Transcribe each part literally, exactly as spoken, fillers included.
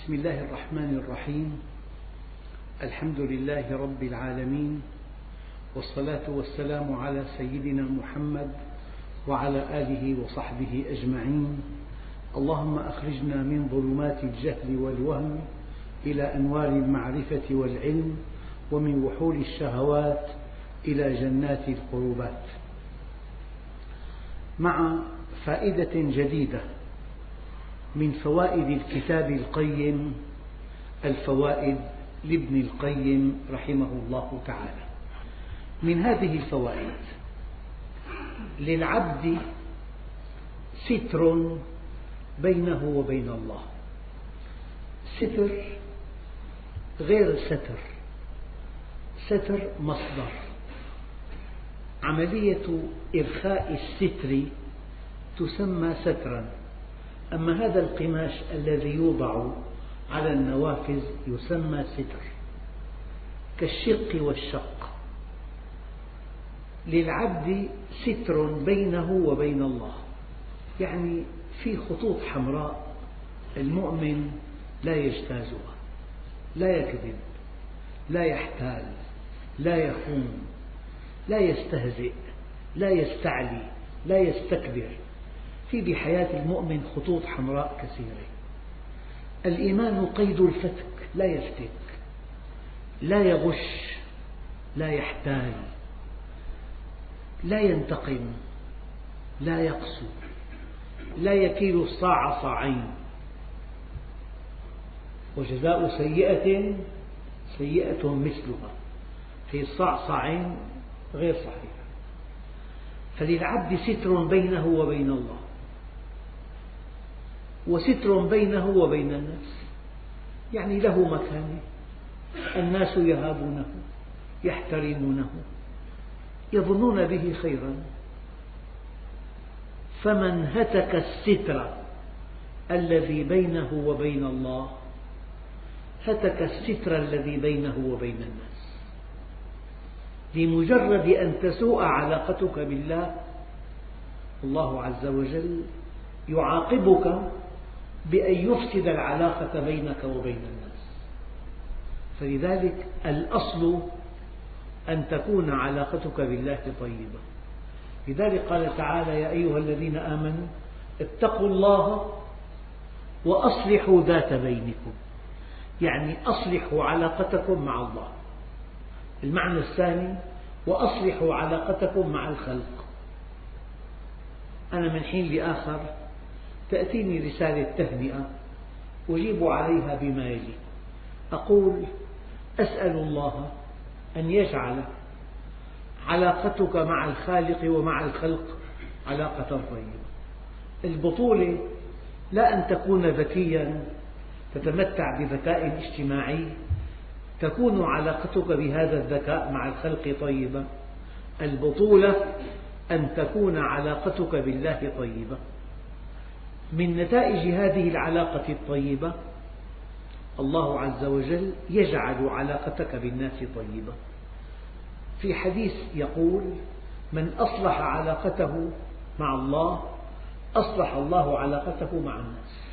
بسم الله الرحمن الرحيم. الحمد لله رب العالمين، والصلاة والسلام على سيدنا محمد وعلى آله وصحبه أجمعين. اللهم أخرجنا من ظلمات الجهل والوهم إلى أنوار المعرفة والعلم، ومن وحول الشهوات إلى جنات القربات، مع فائدة جديدة من فوائد الكتاب القيم، الفوائد لابن القيم رحمه الله تعالى. من هذه الفوائد: للعبد ستر بينه وبين الله. ستر غير ستر، ستر مصدر. عملية إرخاء الستر تسمى سترا، أما هذا القماش الذي يوضع على النوافذ يسمى ستر، كالشق والشق. للعبد ستر بينه وبين الله، يعني في خطوط حمراء المؤمن لا يجتازها، لا يكذب، لا يحتال، لا يخون، لا يستهزئ، لا يستعلي، لا يستكبر. في بحياة المؤمن خطوط حمراء كثيرة. الإيمان قيد الفتك، لا يفتك، لا يغش، لا يحتال، لا ينتقم، لا يقسو، لا يكيل الصاع صاعين. وجزاء سيئة سيئة مثلها، في الصاع صاعين غير صحيح. فللعبد ستر بينه وبين الله، وستر بينه وبين الناس، يعني له مكانة، الناس يهابونه، يحترمونه، يظنون به خيرا. فمن هتك الستر الذي بينه وبين الله هتك الستر الذي بينه وبين الناس. بمجرد أن تسوء علاقتك بالله، الله عز وجل يعاقبك بأن يفسد العلاقة بينك وبين الناس. فلذلك الأصل أن تكون علاقتك بالله طيبة. لذلك قال تعالى: يا أيها الذين آمنوا اتقوا الله وأصلحوا ذات بينكم، يعني أصلحوا علاقتكم مع الله. المعنى الثاني: وأصلحوا علاقتكم مع الخلق. أنا من حين لآخر تأتيني رسالة تهنئة أجيب عليها بما يلي، أقول: أسأل الله أن يجعل علاقتك مع الخالق ومع الخلق علاقة طيبة. البطولة لا أن تكون ذكيا تتمتع بذكاء اجتماعي تكون علاقتك بهذا الذكاء مع الخلق طيبة. البطولة أن تكون علاقتك بالله طيبة. من نتائج هذه العلاقة الطيبة الله عز وجل يجعل علاقتك بالناس طيبة. في حديث يقول: من أصلح علاقته مع الله أصلح الله علاقته مع الناس.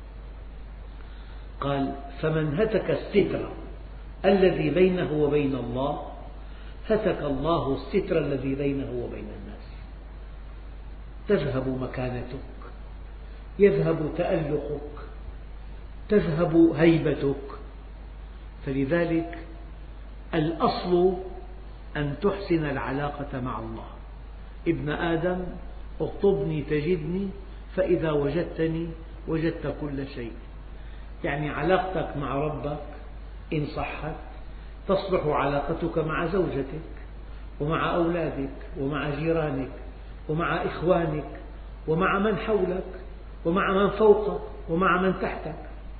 قال: فمن هتك الستر الذي بينه وبين الله هتك الله الستر الذي بينه وبين الناس. تذهب مكانتك، يذهب تألقك، تذهب هيبتك. فلذلك الأصل أن تحسن العلاقة مع الله. ابن آدم اطلبني تجدني، فإذا وجدتني وجدت كل شيء. يعني علاقتك مع ربك إن صحت تصلح علاقتك مع زوجتك ومع أولادك ومع جيرانك ومع إخوانك ومع من حولك ومع من فوقك ومع من تحتك.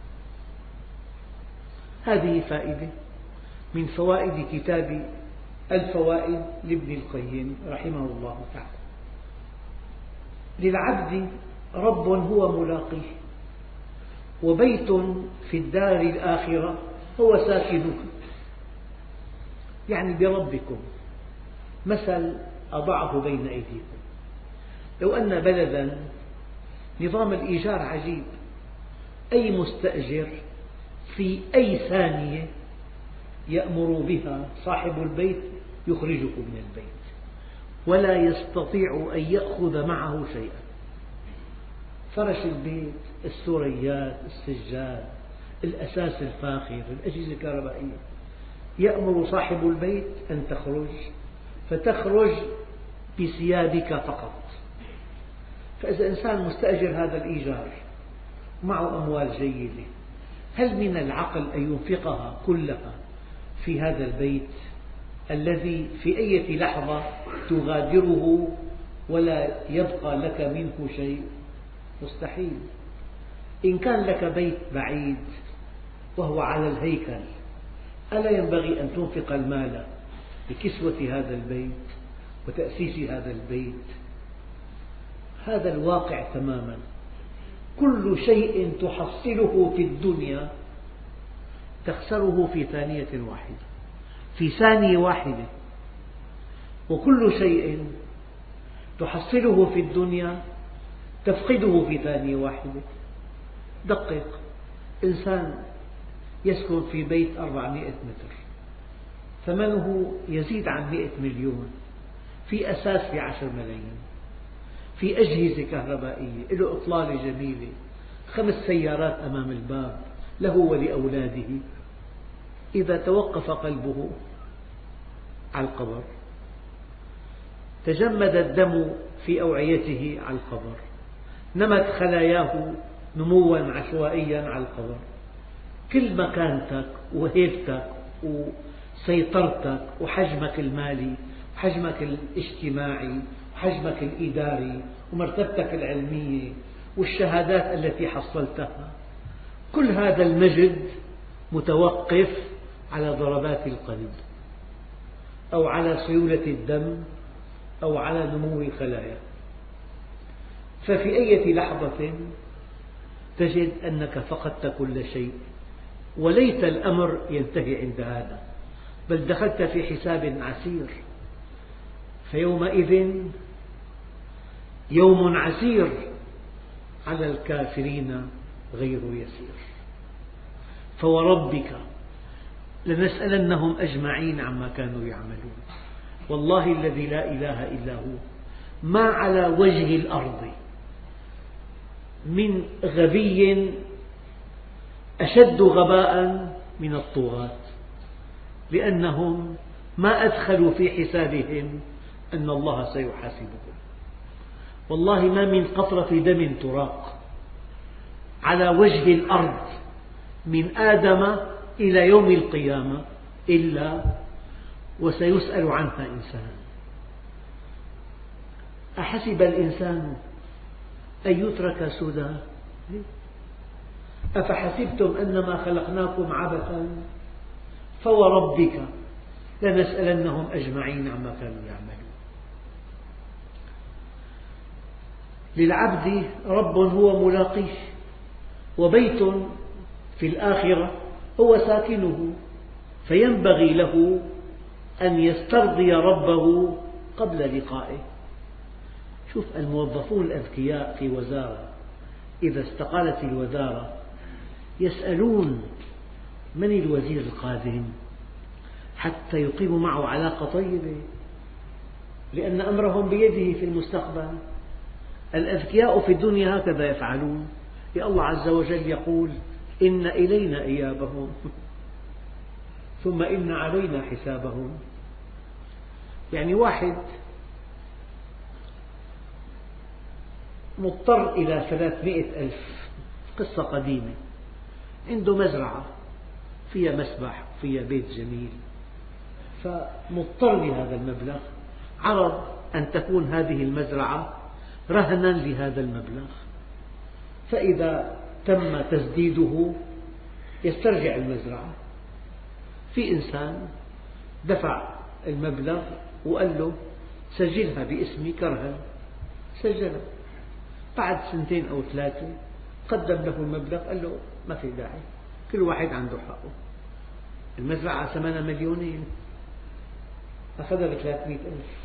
هذه فائدة من فوائد كتاب الفوائد لابن القيم رحمه الله تعالى. للعبد رب هو ملاقيه، وبيت في الدار الآخرة هو ساكنه. يعني بربكم مثل أضعه بين أيديكم. لو أن بلدا نظام الإيجار عجيب، أي مستأجر في أي ثانية يأمر بها صاحب البيت يخرجه من البيت، ولا يستطيع أن يأخذ معه شيئا. فرش البيت، السريات، السجاد، الأساس الفاخر، الأجهزة الكهربائية، يأمر صاحب البيت أن تخرج، فتخرج بثيابك فقط. فإذا إنسان مستأجر هذا الإيجار معه أموال جيدة، هل من العقل أن ينفقها كلها في هذا البيت الذي في أي لحظة تغادره ولا يبقى لك منه شيء؟ مستحيل. إن كان لك بيت بعيد وهو على الهيكل، ألا ينبغي أن تنفق المال لكسوة هذا البيت وتأسيس هذا البيت؟ هذا الواقع تماما. كل شيء تحصله في الدنيا تخسره في ثانية واحدة، في ثانية واحدة. وكل شيء تحصله في الدنيا تفقده في ثانية واحدة. دقق، إنسان يسكن في بيت أربعمئة متر ثمنه يزيد عن مئة مليون، في أساس بعشر ملايين، في أجهزة كهربائية، له إطلالة جميلة، خمس سيارات أمام الباب له ولأولاده. إذا توقف قلبه على القبر، تجمد الدم في أوعيته على القبر، نمت خلاياه نموا عشوائيا على القبر، كل مكانتك وهيبتك وسيطرتك وحجمك المالي وحجمك الاجتماعي وحجمك الإداري ومرتبتك العلمية والشهادات التي حصلتها، كل هذا المجد متوقف على ضربات القلب أو على سيولة الدم أو على نمو الخلايا. ففي أي لحظة تجد أنك فقدت كل شيء، وليت الأمر ينتهي عند هذا، بل دخلت في حساب عسير. فيومئذ يوم عسير على الكافرين غير يسير. فوربك لنسألنهم أجمعين عما كانوا يعملون. والله الذي لا إله إلا هو، ما على وجه الأرض من غبي أشد غباء من الطغاة، لأنهم ما أدخلوا في حسابهم أن الله سيحاسبهم. والله ما من قطرة دم تراق على وجه الأرض من آدم إلى يوم القيامة إلا وسيسأل عنها إنسان. أحسب الإنسان أن يترك سدى؟ أفحسبتم أنما خلقناكم عبثا فوربك لنسألنهم أجمعين عما كانوا يعملون. للعبد رب هو ملاقيه، وبيت في الآخرة هو ساكنه، فينبغي له أن يسترضي ربه قبل لقائه. شوف الموظفون الأذكياء في وزارة إذا استقالت الوزارة يسألون من الوزير القادم حتى يقيموا معه علاقة طيبة، لأن أمرهم بيده في المستقبل. الأذكياء في الدنيا هكذا يفعلون. يا الله عز وجل يقول إن إلينا إيابهم ثم إن علينا حسابهم. يعني واحد مضطر إلى ثلاثمئة ألف، قصة قديمة، عنده مزرعة فيها مسبح فيها بيت جميل، فمضطر لهذا المبلغ، عرض أن تكون هذه المزرعة رهنا لهذا المبلغ، فإذا تم تسديده يسترجع المزرعة. في إنسان دفع المبلغ وقال له سجلها باسمي كرها، سجلها. بعد سنتين أو ثلاثة قدم له المبلغ، قال له ما في داعي، كل واحد عنده حقه، المزرعة ثمنها مليونين، أخذها بثلاثمئة ألف.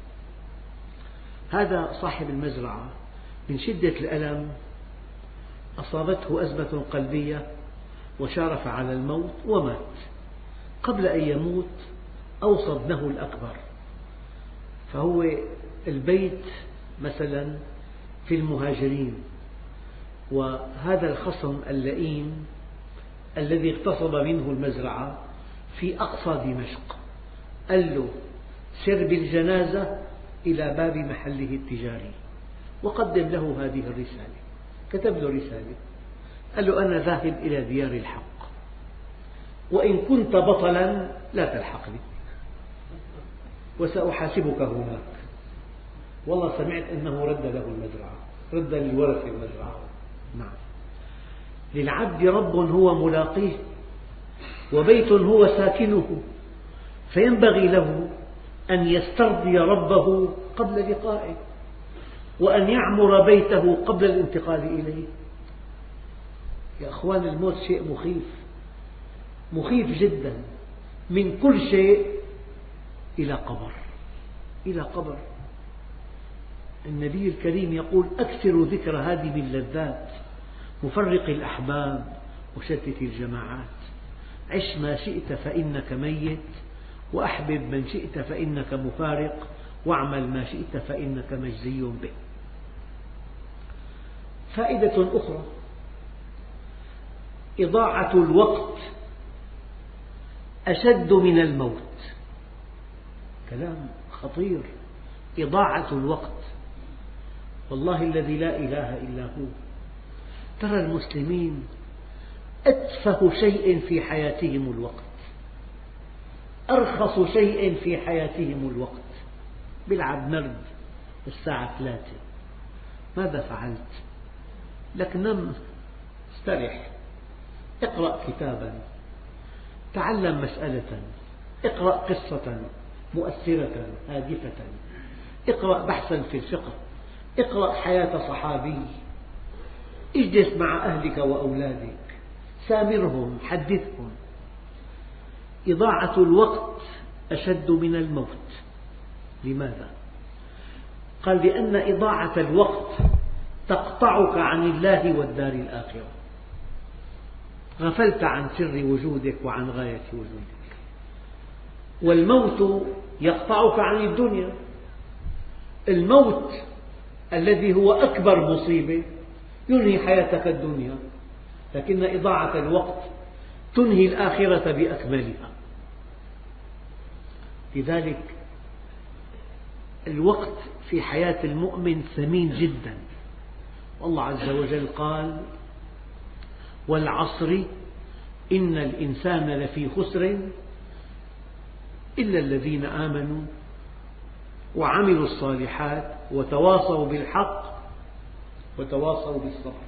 هذا صاحب المزرعة من شدة الألم أصابته أزمة قلبية، وشارف على الموت ومات. قبل أن يموت أوصى ابنه الأكبر، فهو البيت مثلا في المهاجرين، وهذا الخصم اللئيم الذي اغتصب منه المزرعة في أقصى دمشق قال له سر بالجنازة إلى باب محله التجاري وقدم له هذه الرسالة. كتب له رسالة قال له أنا ذاهب إلى ديار الحق، وإن كنت بطلا لا تلحقني وسأحاسبك هناك. والله سمعت أنه رد له المزرعة، رد للورثة المزرعة. نعم، للعبد رب هو ملاقيه وبيت هو ساكنه، فينبغي له أن يسترضي ربه قبل لقائه، وأن يعمر بيته قبل الانتقال إليه. يا أخوان، الموت شيء مخيف، مخيف جدا، من كل شيء إلى قبر، إلى قبر. النبي الكريم يقول أكثروا ذكر هذه اللذات، مفرق الأحباب وشتت الجماعات. عش ما شئت فإنك ميت، وأحبب من شئت فإنك مفارق، واعمل ما شئت فإنك مجزي به. فائدة أخرى: إضاعة الوقت أشد من الموت. كلام خطير، إضاعة الوقت. والله الذي لا إله إلا هو، ترى المسلمين أتفه شيء في حياتهم الوقت، أرخص شيء في حياتهم الوقت. بيلعب نرد الساعة ثلاثة، ماذا فعلت؟ لك نم، استرح، اقرأ كتابا، تعلم مسألة، اقرأ قصة مؤثرة هادفة، اقرأ بحثا في الفقه، اقرأ حياة صحابي، اجلس مع أهلك وأولادك، سامرهم، حدثهم. إضاعة الوقت أشد من الموت. لماذا؟ قال لأن إضاعة الوقت تقطعك عن الله والدار الآخرة، غفلت عن سر وجودك وعن غاية وجودك. والموت يقطعك عن الدنيا، الموت الذي هو أكبر مصيبة ينهي حياتك الدنيا، لكن إضاعة الوقت تنهي الآخرة بأكملها. لذلك الوقت في حياة المؤمن ثمين جدا. والله عز وجل قال: والعصر إن الإنسان لفي خسر إلا الذين آمنوا وعملوا الصالحات وتواصوا بالحق وتواصوا بالصبر.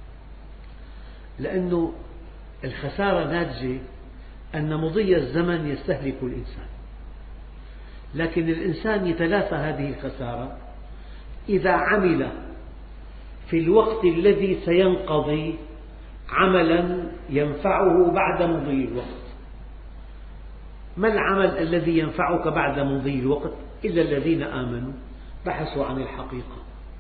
لأن الخسارة ناتجة أن مضي الزمن يستهلك الإنسان، لكن الإنسان يتلافى هذه الخسارة إذا عمل في الوقت الذي سينقضي عملا ينفعه بعد مضي الوقت. ما العمل الذي ينفعك بعد مضي الوقت؟ إلا الذين آمنوا، بحثوا عن الحقيقة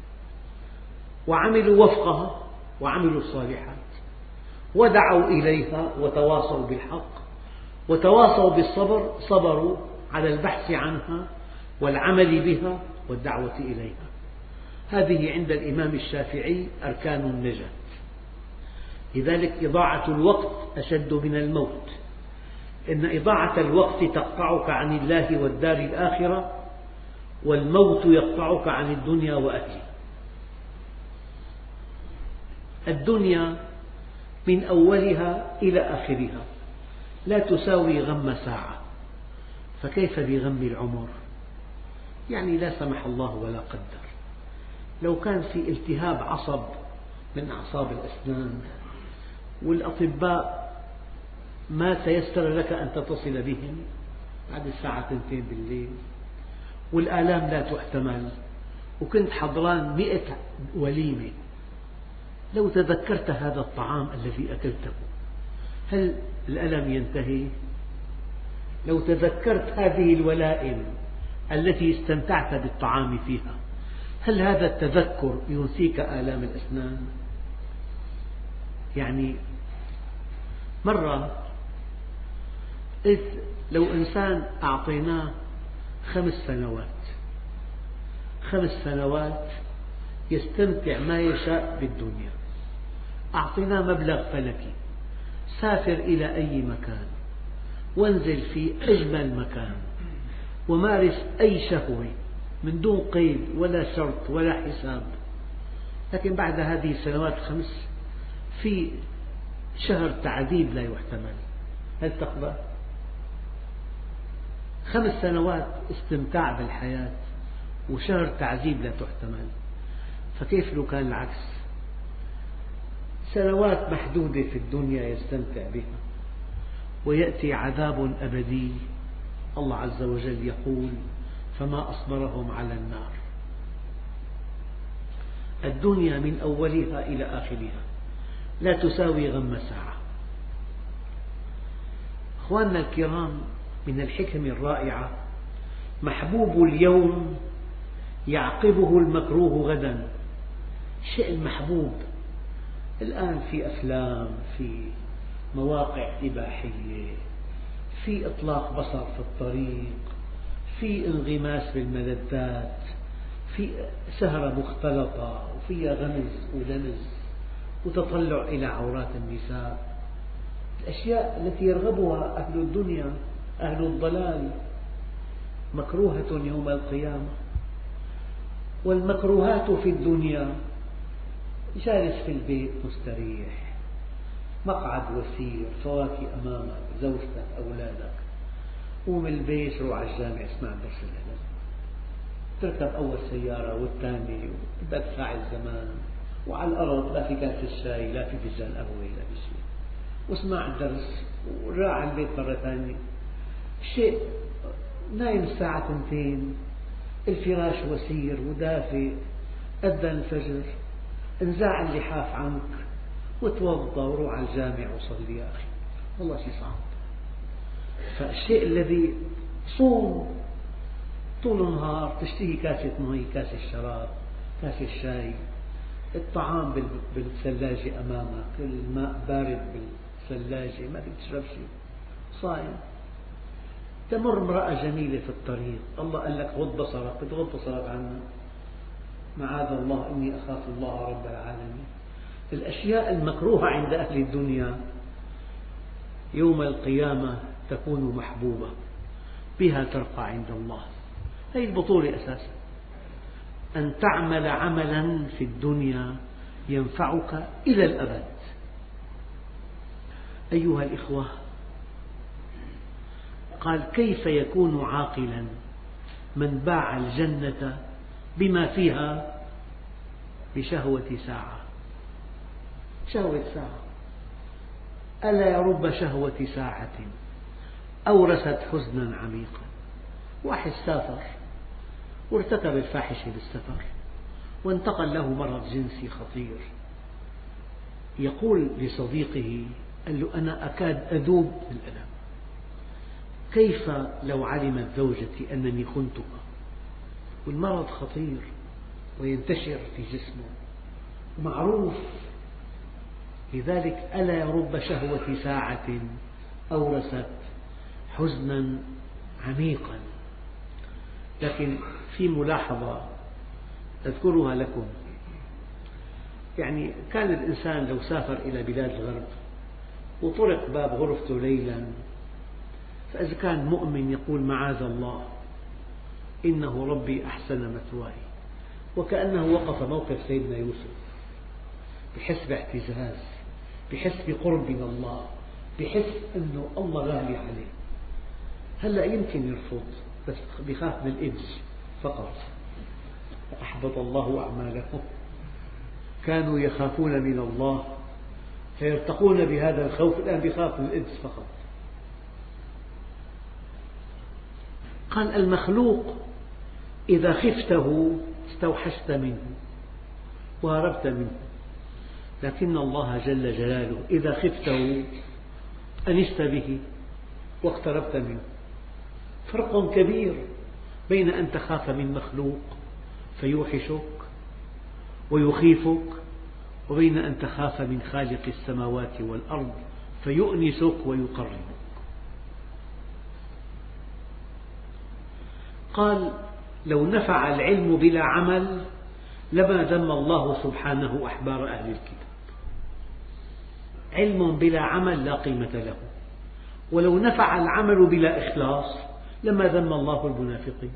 وعملوا وفقها وعملوا الصالحات ودعوا إليها وتواصوا بالحق وتواصوا بالصبر، صبروا على البحث عنها والعمل بها والدعوة إليها. هذه عند الإمام الشافعي أركان النجاة. لذلك إضاعة الوقت أشد من الموت، إن إضاعة الوقت تقطعك عن الله والدار الآخرة، والموت يقطعك عن الدنيا وأهلها. الدنيا من أولها إلى آخرها لا تساوي غم ساعة، فكيف بغم العمر؟ يعني لا سمح الله ولا قدر، لو كان في التهاب عصب من أعصاب الأسنان والأطباء ما تيسر لك أن تتصل بهم بعد الساعة اثنتين بالليل، والآلام لا تحتمل، وكنت حضران مئة وليمة، لو تذكرت هذا الطعام الذي أكلته هل الألم ينتهي؟ لو تذكرت هذه الولائم التي استمتعت بالطعام فيها هل هذا التذكر ينسيك آلام الأسنان؟ يعني مرة قلت لو إنسان أعطيناه خمس سنوات خمس سنوات يستمتع ما يشاء بالدنيا، أعطيناه مبلغ فلكي، سافر إلى أي مكان وانزل في أجمل مكان ومارس أي شهوة من دون قيد ولا شرط ولا حساب، لكن بعد هذه السنوات الخمس في شهر تعذيب لا يحتمل، هل تقبل؟ خمس سنوات استمتاع بالحياة وشهر تعذيب لا تحتمل، فكيف لو كان العكس؟ سنوات محدودة في الدنيا يستمتع بها ويأتي عذاب أبدي، الله عز وجل يقول فما أصبرهم على النار. الدنيا من أولها إلى آخرها لا تساوي غم ساعة. أخواننا الكرام، من الحكم الرائعة محبوب اليوم يعقبه المكروه غدا. الشيء المحبوب الآن في أفلام، في مواقع إباحية، في إطلاق بصر في الطريق، في انغماس بالملذات، في سهرة مختلطة وفيها غمز ولمز وتطلع إلى عورات النساء، الأشياء التي يرغبها أهل الدنيا أهل الضلال مكروهة يوم القيامة. والمكروهات في الدنيا جالس في البيت مستريح، مقعد وسير، فواكه أمامك، زوجتك، أولادك، قوم البيت روح على الجامع اسمع درس العلم، تركب أول سيارة والثانية وبدك ساعة الزمان، وعلى الأرض لا في كاسة الشاي لا في فنجان قهوة لا في شيء، واسمع الدرس وراح على البيت مرة ثانية. شيء نايم الساعة ثنتين، الفراش وسير ودافئ، أذن الفجر، انزاع اللحاف عنك وتوضأ وروح على الجامع وصلي. يا أخي والله شيء صعب. فالشيء الذي صوم طول النهار تشتهي كاسة مي، كاسة شراب، كاسة شاي، الطعام بالثلاجة أمامك، الماء بارد بالثلاجة، ما بدك تشرب شيء، صائم. تمر امرأة جميلة في الطريق، الله قال لك غض بصرك، بتغض بصرك عنها؟ معاذ الله، إني أخاف الله رب العالمين. الأشياء المكروهة عند أهل الدنيا يوم القيامة تكون محبوبة، بها ترقى عند الله. هذه البطولة أساسا، أن تعمل عملا في الدنيا ينفعك إلى الأبد. أيها الإخوة، قال كيف يكون عاقلا من باع الجنة بما فيها بشهوة ساعة. شهوة ساعة، ألا يرب شهوة ساعة أورثت حزنا عميقا. واحد سافر وارتكب الفاحشة بالسفر وانتقل له مرض جنسي خطير، يقول لصديقه قال له أنا أكاد أذوب بالألم، كيف لو علمت زوجتي أنني خنتها؟ والمرض خطير وينتشر في جسمه معروف، لذلك ألا يرب شهوة ساعة أورثت حزنا عميقا. لكن في ملاحظة أذكرها لكم، يعني كان الإنسان لو سافر إلى بلاد الغرب وطرق باب غرفته ليلا، فإذا كان مؤمن يقول معاذ الله إنه ربي أحسن مثواي، وكأنه وقف موقف سيدنا يوسف، بحس باعتزاز، بحس بقرب من الله، بحس أنه الله غالي عليه. هلأ يمكن يرفض بس بخاف من الإبز فقط، فأحبط الله أعمالهم. كانوا يخافون من الله فيرتقون بهذا الخوف، الآن بخاف من الإبز فقط. قال المخلوق إذا خفته استوحشت منه وهربت منه، لكن الله جل جلاله إذا خفته أنست به واقتربت منه. فرق كبير بين أن تخاف من مخلوق فيوحشك ويخيفك، وبين أن تخاف من خالق السماوات والأرض فيؤنسك ويقربك. قال: لو نفع العلم بلا عمل لما ذم الله سبحانه أحبار أهل الكتاب. علم بلا عمل لا قيمة له، ولو نفع العمل بلا إخلاص لما ذم الله المنافقين.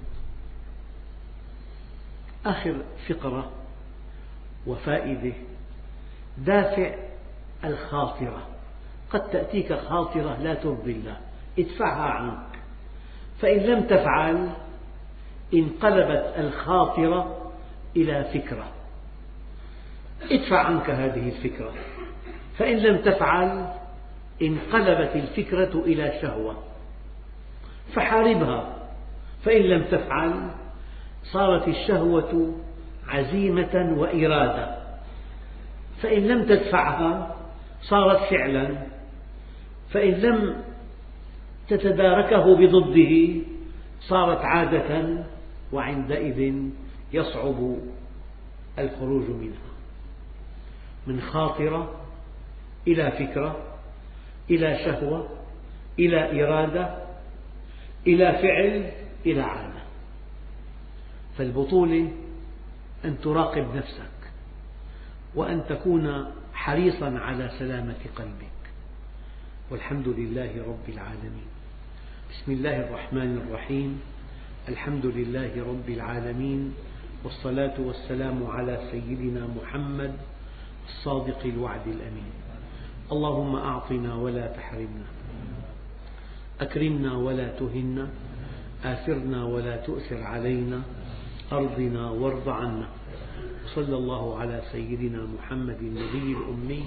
آخر فقرة وفائدة: دافع الخاطرة. قد تأتيك خاطرة لا ترضي الله، ادفعها عنك، فإن لم تفعل انقلبت الخاطرة إلى فكرة، ادفع عنك هذه الفكرة، فإن لم تفعل انقلبت الفكرة إلى شهوة، فحاربها، فإن لم تفعل صارت الشهوة عزيمة وإرادة، فإن لم تدفعها صارت فعلا، فإن لم تتداركه بضده صارت عادة، وعندئذ يصعب الخروج منها. من خاطرة إلى فكرة، إلى شهوة، إلى إرادة، إلى فعل، إلى عادة. فالبطولة أن تراقب نفسك، وأن تكون حريصا على سلامة قلبك. والحمد لله رب العالمين. بسم الله الرحمن الرحيم. الحمد لله رب العالمين، والصلاة والسلام على سيدنا محمد الصادق الوعد الأمين. اللهم أعطنا ولا تحرمنا، أكرمنا ولا تهنا، آثرنا ولا تؤثر علينا، أرضنا وارض عنا. صلى الله على سيدنا محمد النبي الأمي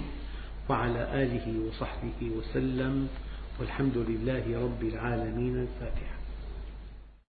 وعلى آله وصحبه وسلم، والحمد لله رب العالمين. الفاتحة.